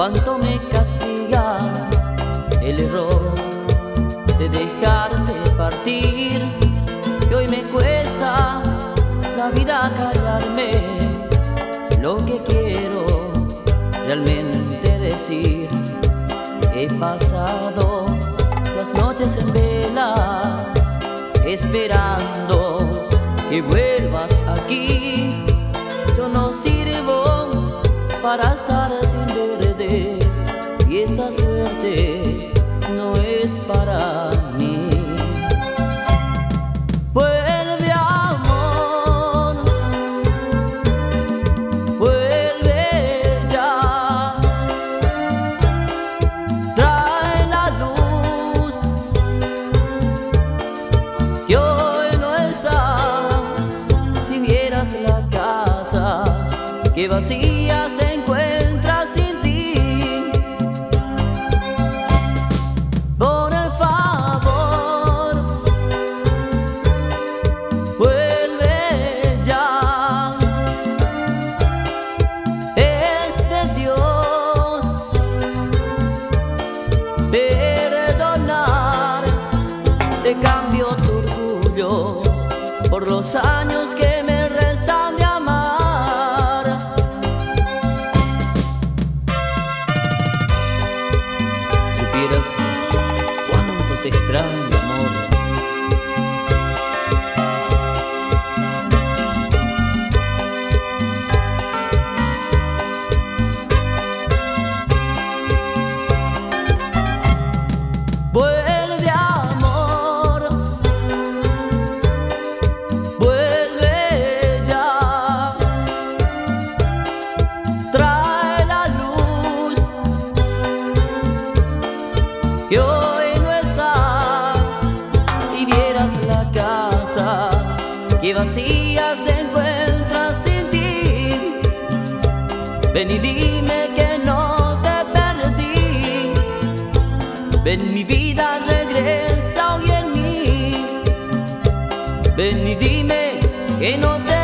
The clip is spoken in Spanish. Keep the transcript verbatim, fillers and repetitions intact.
cuánto me castiga el error de dejarte partir. Y hoy me cuesta la vida callarme lo que quiero realmente decir. He pasado las noches en vela esperando que vuelvas aquí. Yo no sirvo para estar sin verte y esta suerte no es para mí. Vuelve, amor, vuelve ya. Trae la luz que hoy no está. Si vieras la casa que vacía se encuentra sin ti. Por favor, vuelve ya. Es de Dios perdonar. Te cambio tu orgullo por los años que me restan de amar. Supieras cuánto te extraño, amor. Vuelve, amor, vuelve ya. Trae la luz que hoy no está. Si vieras la casa que vacía se encuentra sin ti. Ven y dime que no te perdí. Ven, mi vida, regresa hoy en mí. Ven y dime que no te